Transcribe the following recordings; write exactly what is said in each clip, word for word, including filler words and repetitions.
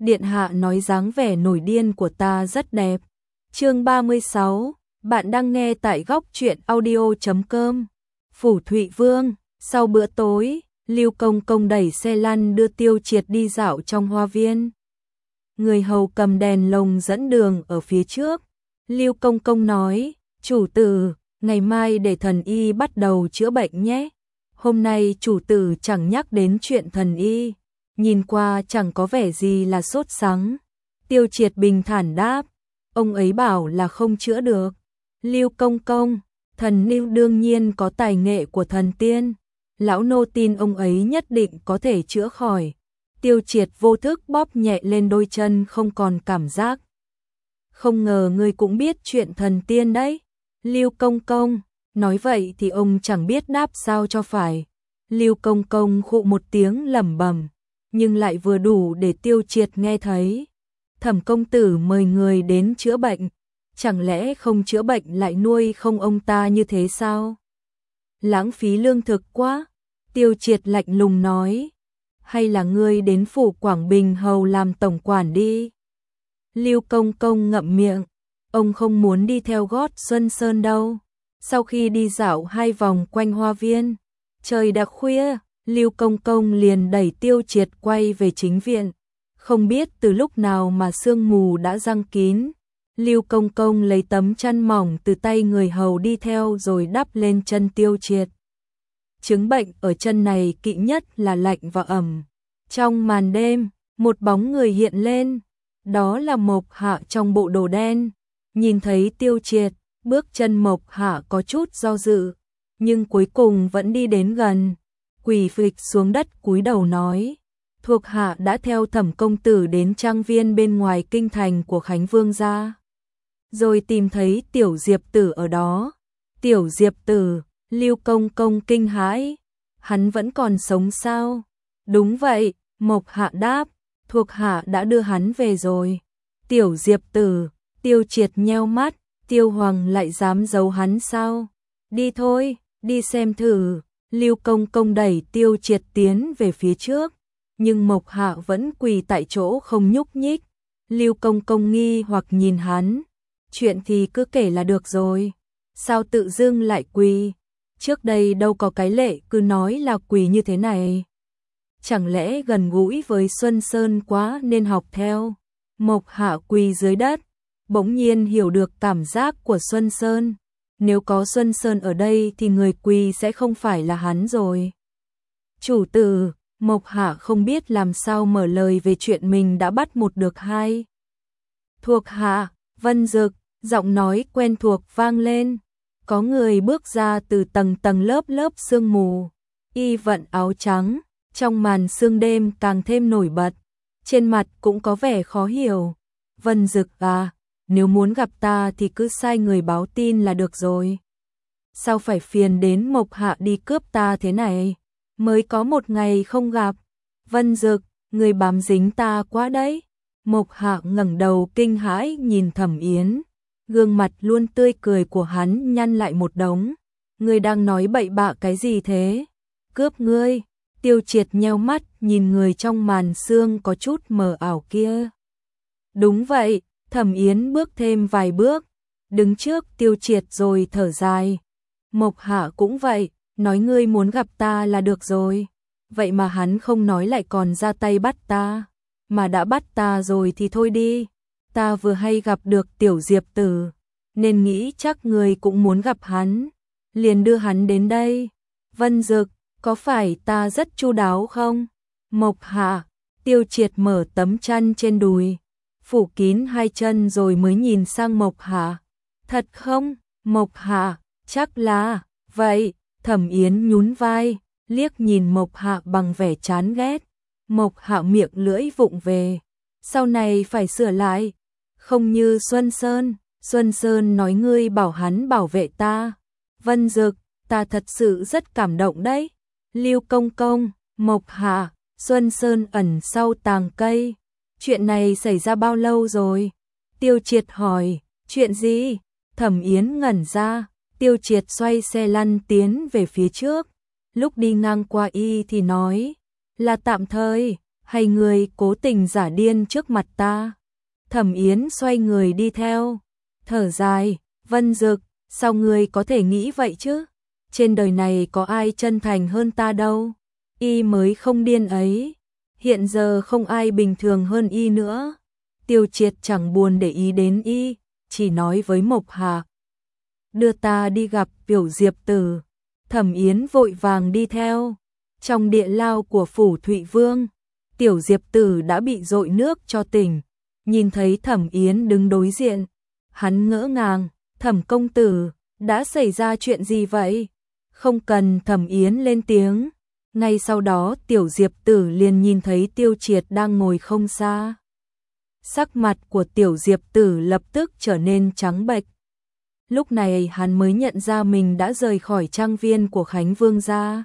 Điện hạ nói dáng vẻ nổi điên của ta rất đẹp. Chương ba mươi sáu, bạn đang nghe tại góc truyện audio chấm com. Phủ Thụy Vương, sau bữa tối, Lưu Công Công đẩy xe lăn đưa Tiêu Triệt đi dạo trong hoa viên. Người hầu cầm đèn lồng dẫn đường ở phía trước. Lưu Công Công nói, chủ tử, ngày mai để thần y bắt đầu chữa bệnh nhé. Hôm nay chủ tử chẳng nhắc đến chuyện thần y, nhìn qua chẳng có vẻ gì là sốt sắng. Tiêu Triệt bình thản đáp, ông ấy bảo là không chữa được. Lưu Công Công, thần Lưu đương nhiên có tài nghệ của thần tiên, lão nô tin ông ấy nhất định có thể chữa khỏi. Tiêu Triệt vô thức bóp nhẹ lên đôi chân không còn cảm giác. Không ngờ ngươi cũng biết chuyện thần tiên đấy. Lưu Công Công, nói vậy thì ông chẳng biết đáp sao cho phải. Lưu Công Công khụ một tiếng lẩm bẩm, nhưng lại vừa đủ để Tiêu Triệt nghe thấy. Thẩm công tử mời người đến chữa bệnh, chẳng lẽ không chữa bệnh lại nuôi không ông ta như thế sao? Lãng phí lương thực quá. Tiêu Triệt lạnh lùng nói, hay là ngươi đến phủ Quảng Bình hầu làm tổng quản đi. Lưu Công Công ngậm miệng, ông không muốn đi theo gót Xuân Sơn đâu. Sau khi đi dạo hai vòng quanh hoa viên, trời đã khuya, Lưu Công Công liền đẩy Tiêu Triệt quay về chính viện. Không biết từ lúc nào mà sương mù đã giăng kín. Lưu Công Công lấy tấm chăn mỏng từ tay người hầu đi theo rồi đắp lên chân Tiêu Triệt. Chứng bệnh ở chân này kỵ nhất là lạnh và ẩm. Trong màn đêm, một bóng người hiện lên, đó là Mộc Hạ trong bộ đồ đen. Nhìn thấy Tiêu Triệt, bước chân Mộc Hạ có chút do dự, nhưng cuối cùng vẫn đi đến gần, quỳ phịch xuống đất cúi đầu nói, thuộc hạ đã theo Thẩm công tử đến trang viên bên ngoài kinh thành của Khánh Vương gia, rồi tìm thấy Tiểu Diệp Tử ở đó. Tiểu Diệp Tử, Lưu Công Công kinh hãi, hắn vẫn còn sống sao? Đúng vậy, Mộc Hạ đáp, thuộc hạ đã đưa hắn về rồi. Tiểu Diệp Tử, Tiêu Triệt nheo mắt, Tiêu Hoàng lại dám giấu hắn sao? Đi thôi, đi xem thử. Lưu Công Công đẩy Tiêu Triệt tiến về phía trước, nhưng Mộc Hạ vẫn quỳ tại chỗ không nhúc nhích. Lưu Công Công nghi hoặc nhìn hắn, chuyện thì cứ kể là được rồi, sao tự dưng lại quỳ? Trước đây đâu có cái lệ cứ nói là quỳ như thế này. Chẳng lẽ gần gũi với Xuân Sơn quá nên học theo? Mộc Hạ quỳ dưới đất, bỗng nhiên hiểu được cảm giác của Xuân Sơn. Nếu có Xuân Sơn ở đây thì người quỳ sẽ không phải là hắn rồi. Chủ tử, Mộc Hạ không biết làm sao mở lời về chuyện mình đã bắt một được hai. Thuộc hạ, Vân Dực, giọng nói quen thuộc vang lên. Có người bước ra từ tầng tầng lớp lớp sương mù. Y vận áo trắng, trong màn sương đêm càng thêm nổi bật. Trên mặt cũng có vẻ khó hiểu. Vân Dực à, nếu muốn gặp ta thì cứ sai người báo tin là được rồi. Sao phải phiền đến Mộc Hạ đi cướp ta thế này? Mới có một ngày không gặp. Vân Dực, người bám dính ta quá đấy. Mộc Hạ ngẩng đầu kinh hãi nhìn Thẩm Yến. Gương mặt luôn tươi cười của hắn nhăn lại một đống. Ngươi đang nói bậy bạ cái gì thế? Cướp ngươi? Tiêu Triệt nheo mắt nhìn người trong màn sương có chút mờ ảo kia. Đúng vậy. Thẩm Yến bước thêm vài bước, đứng trước Tiêu Triệt rồi thở dài. Mộc Hạ cũng vậy, nói ngươi muốn gặp ta là được rồi. Vậy mà hắn không nói lại còn ra tay bắt ta. Mà đã bắt ta rồi thì thôi đi. Ta vừa hay gặp được Tiểu Diệp Tử, nên nghĩ chắc ngươi cũng muốn gặp hắn. Liền đưa hắn đến đây. Vân Dực, có phải ta rất chu đáo không? Mộc Hạ, Tiêu Triệt mở tấm chăn trên đùi, phủ kín hai chân rồi mới nhìn sang Mộc Hạ. Thật không? Mộc Hạ, chắc là, vậy. Thẩm Yến nhún vai, liếc nhìn Mộc Hạ bằng vẻ chán ghét. Mộc Hạ miệng lưỡi vụng về, sau này phải sửa lại. Không như Xuân Sơn, Xuân Sơn nói ngươi bảo hắn bảo vệ ta. Vân Dực, ta thật sự rất cảm động đấy. Lưu Công Công, Mộc Hạ, Xuân Sơn ẩn sau tàng cây. Chuyện này xảy ra bao lâu rồi? Tiêu Triệt hỏi, chuyện gì? Thẩm Yến ngẩn ra, Tiêu Triệt xoay xe lăn tiến về phía trước. Lúc đi ngang qua y thì nói, là tạm thời, hay ngươi cố tình giả điên trước mặt ta? Thẩm Yến xoay người đi theo, thở dài, Vân Dực, sao ngươi có thể nghĩ vậy chứ? Trên đời này có ai chân thành hơn ta đâu, y mới không điên ấy, hiện giờ không ai bình thường hơn y nữa. Tiêu Triệt chẳng buồn để ý đến y, chỉ nói với Mộc Hạc, đưa ta đi gặp Tiểu Diệp Tử. Thẩm Yến vội vàng đi theo. Trong địa lao của phủ Thụy Vương, Tiểu Diệp Tử đã bị dội nước cho tỉnh, nhìn thấy Thẩm Yến đứng đối diện, hắn ngỡ ngàng, Thẩm công tử, đã xảy ra chuyện gì vậy? Không cần Thẩm Yến lên tiếng, ngay sau đó Tiểu Diệp Tử liền nhìn thấy Tiêu Triệt đang ngồi không xa. Sắc mặt của Tiểu Diệp Tử lập tức trở nên trắng bệch. Lúc này hắn mới nhận ra mình đã rời khỏi trang viên của Khánh Vương gia,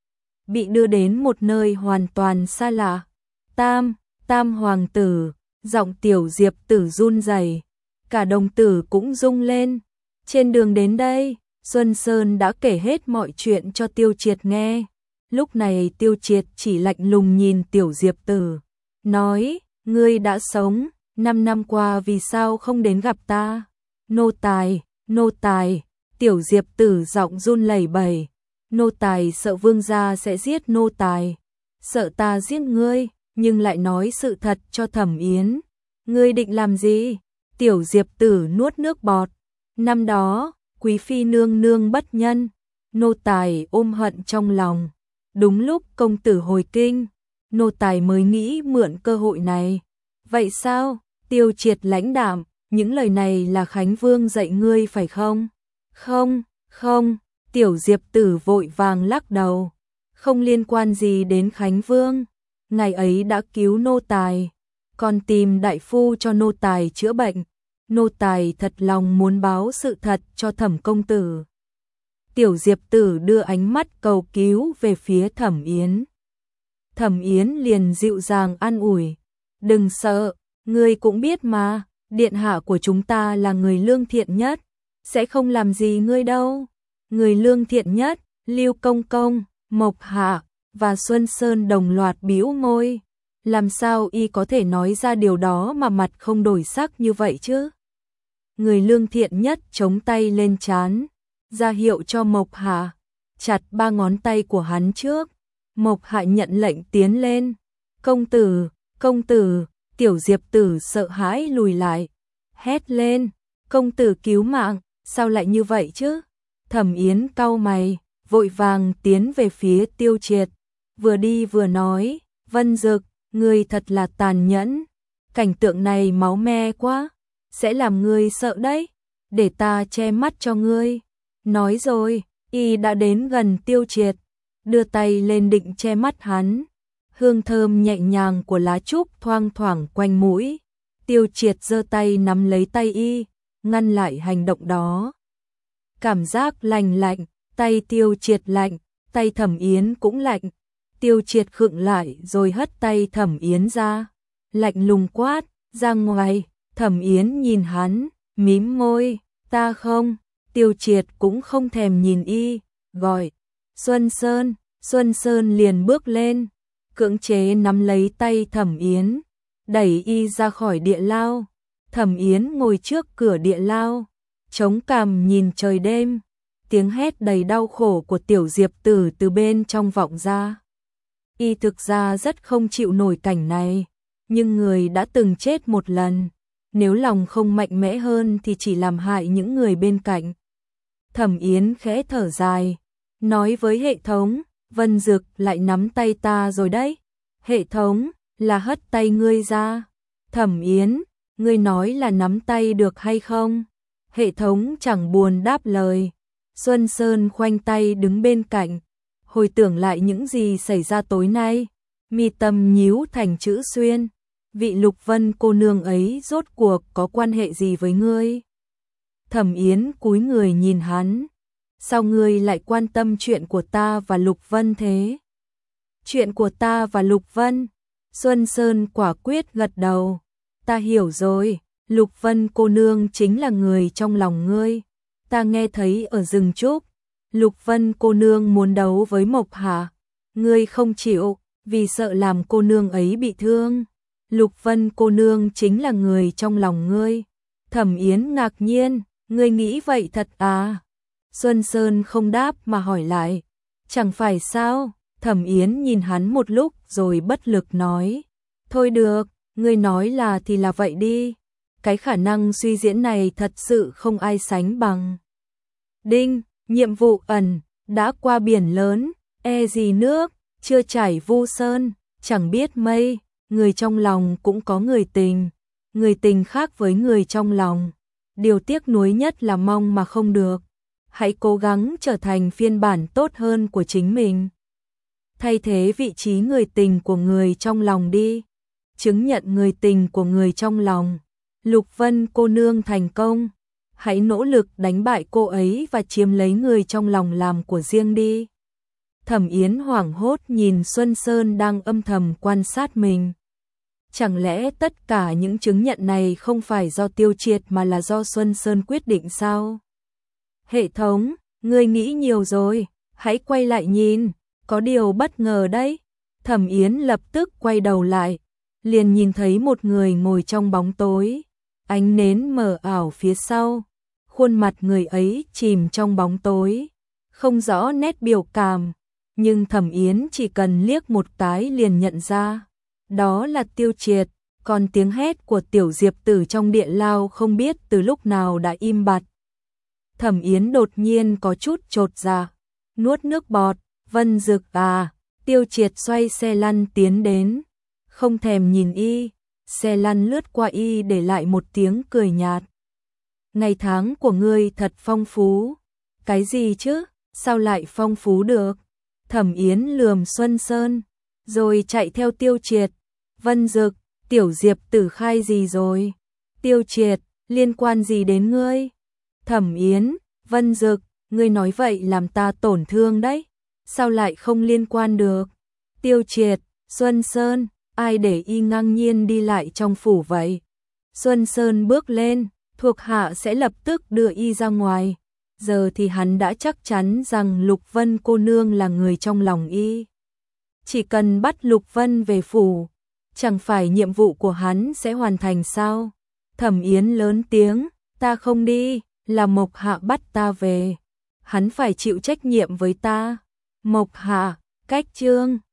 bị đưa đến một nơi hoàn toàn xa lạ. Tam, Tam hoàng tử, giọng Tiểu Diệp Tử run rẩy, cả đồng tử cũng rung lên. Trên đường đến đây, Xuân Sơn đã kể hết mọi chuyện cho Tiêu Triệt nghe. Lúc này Tiêu Triệt chỉ lạnh lùng nhìn Tiểu Diệp Tử, nói, ngươi đã sống, năm năm qua vì sao không đến gặp ta? Nô tài, nô tài, Tiểu Diệp Tử giọng run lẩy bẩy, nô tài sợ vương gia sẽ giết nô tài, sợ ta giết ngươi, nhưng lại nói sự thật cho Thẩm Yến. Ngươi định làm gì? Tiểu Diệp Tử nuốt nước bọt, năm đó, quý phi nương nương bất nhân, nô tài ôm hận trong lòng. Đúng lúc công tử hồi kinh, nô tài mới nghĩ mượn cơ hội này. Vậy sao? Tiêu Triệt lãnh đạm, những lời này là Khánh Vương dạy ngươi phải không? Không, không, Tiểu Diệp Tử vội vàng lắc đầu. Không liên quan gì đến Khánh Vương, ngày ấy đã cứu nô tài, còn tìm đại phu cho nô tài chữa bệnh. Nô tài thật lòng muốn báo sự thật cho Thẩm công tử. Tiểu Diệp Tử đưa ánh mắt cầu cứu về phía Thẩm Yến. Thẩm Yến liền dịu dàng an ủi, đừng sợ, ngươi cũng biết mà, điện hạ của chúng ta là người lương thiện nhất, sẽ không làm gì ngươi đâu. Người lương thiện nhất, Lưu Công Công, Mộc Hạc và Xuân Sơn đồng loạt bĩu môi. Làm sao y có thể nói ra điều đó mà mặt không đổi sắc như vậy chứ? Người lương thiện nhất chống tay lên trán, ra hiệu cho Mộc Hạc, chặt ba ngón tay của hắn trước. Mộc Hạc nhận lệnh tiến lên. Công tử, công tử, Tiểu Diệp Tử sợ hãi lùi lại, hét lên, công tử cứu mạng, sao lại như vậy chứ? Thẩm Yến cau mày, vội vàng tiến về phía Tiêu Triệt, vừa đi vừa nói, Vân Dực, ngươi thật là tàn nhẫn, cảnh tượng này máu me quá, sẽ làm ngươi sợ đấy, để ta che mắt cho ngươi. Nói rồi, y đã đến gần Tiêu Triệt, đưa tay lên định che mắt hắn. Hương thơm nhẹ nhàng của lá trúc thoang thoảng quanh mũi. Tiêu Triệt giơ tay nắm lấy tay y, ngăn lại hành động đó. Cảm giác lành lạnh, tay Tiêu Triệt lạnh, tay Thẩm Yến cũng lạnh. Tiêu Triệt khựng lại rồi hất tay Thẩm Yến ra, lạnh lùng quát, ra ngoài. Thẩm Yến nhìn hắn, mím môi, ta không. Tiêu Triệt cũng không thèm nhìn y, gọi, Xuân Sơn. Xuân Sơn liền bước lên, cưỡng chế nắm lấy tay Thẩm Yến, đẩy y ra khỏi địa lao. Thẩm Yến ngồi trước cửa địa lao, chống cằm nhìn trời đêm, tiếng hét đầy đau khổ của Tiểu Diệp Tử từ bên trong vọng ra. Y thực ra rất không chịu nổi cảnh này, nhưng người đã từng chết một lần, nếu lòng không mạnh mẽ hơn thì chỉ làm hại những người bên cạnh. Thẩm Yến khẽ thở dài, nói với hệ thống, Vân Dực lại nắm tay ta rồi đấy. Hệ thống, là hất tay ngươi ra. Thẩm Yến, ngươi nói là nắm tay được hay không? Hệ thống chẳng buồn đáp lời. Xuân Sơn khoanh tay đứng bên cạnh, hồi tưởng lại những gì xảy ra tối nay, mi tâm nhíu thành chữ xuyên. Vị Lục Vân cô nương ấy rốt cuộc có quan hệ gì với ngươi? Thẩm Yến cúi người nhìn hắn. Sao ngươi lại quan tâm chuyện của ta và Lục Vân thế? Chuyện của ta và Lục Vân? Xuân Sơn quả quyết gật đầu. Ta hiểu rồi, Lục Vân cô nương chính là người trong lòng ngươi. Ta nghe thấy ở rừng trúc, Lục Vân cô nương muốn đấu với Mộc Hạc, ngươi không chịu, vì sợ làm cô nương ấy bị thương. Lục Vân cô nương chính là người trong lòng ngươi. Thẩm Yến ngạc nhiên, ngươi nghĩ vậy thật à? Xuân Sơn không đáp mà hỏi lại, chẳng phải sao? Thẩm Yến nhìn hắn một lúc rồi bất lực nói, thôi được, ngươi nói là thì là vậy đi. Cái khả năng suy diễn này thật sự không ai sánh bằng. Đinh, nhiệm vụ ẩn, đã qua biển lớn, e gì nước, chưa trải vu sơn, chẳng biết mây, người trong lòng cũng có người tình, người tình khác với người trong lòng. Điều tiếc nuối nhất là mong mà không được. Hãy cố gắng trở thành phiên bản tốt hơn của chính mình. Thay thế vị trí người tình của người trong lòng đi. Chứng nhận người tình của người trong lòng. Lục Vân cô nương thành công. Hãy nỗ lực đánh bại cô ấy và chiếm lấy người trong lòng làm của riêng đi. Thẩm Yến hoảng hốt nhìn Xuân Sơn đang âm thầm quan sát mình. Chẳng lẽ tất cả những chứng nhận này không phải do Tiêu Triệt mà là do Xuân Sơn quyết định sao? Hệ thống, ngươi nghĩ nhiều rồi, hãy quay lại nhìn, có điều bất ngờ đấy. Thẩm Yến lập tức quay đầu lại, liền nhìn thấy một người ngồi trong bóng tối, ánh nến mờ ảo phía sau, khuôn mặt người ấy chìm trong bóng tối, không rõ nét biểu cảm, nhưng Thẩm Yến chỉ cần liếc một cái liền nhận ra, đó là Tiêu Triệt, còn tiếng hét của tiểu Diệp Tử trong địa lao không biết từ lúc nào đã im bặt. Thẩm Yến đột nhiên có chút chột dạ, nuốt nước bọt, Vân Dực à, Tiêu Triệt xoay xe lăn tiến đến, không thèm nhìn y, xe lăn lướt qua y để lại một tiếng cười nhạt. Ngày tháng của ngươi thật phong phú. Cái gì chứ, sao lại phong phú được? Thẩm Yến lườm Xuân Sơn, rồi chạy theo Tiêu Triệt. Vân Dực, tiểu Diệp Tử khai gì rồi? Tiêu Triệt, liên quan gì đến ngươi? Thẩm Yến, Vân Dực, ngươi nói vậy làm ta tổn thương đấy. Sao lại không liên quan được? Tiêu Triệt, Xuân Sơn, ai để y ngang nhiên đi lại trong phủ vậy? Xuân Sơn bước lên, thuộc hạ sẽ lập tức đưa y ra ngoài. Giờ thì hắn đã chắc chắn rằng Lục Vân cô nương là người trong lòng y. Chỉ cần bắt Lục Vân về phủ, chẳng phải nhiệm vụ của hắn sẽ hoàn thành sao? Thẩm Yến lớn tiếng, ta không đi, là Mộc Hạ bắt ta về. Hắn phải chịu trách nhiệm với ta. Mộc Hạ, cách chương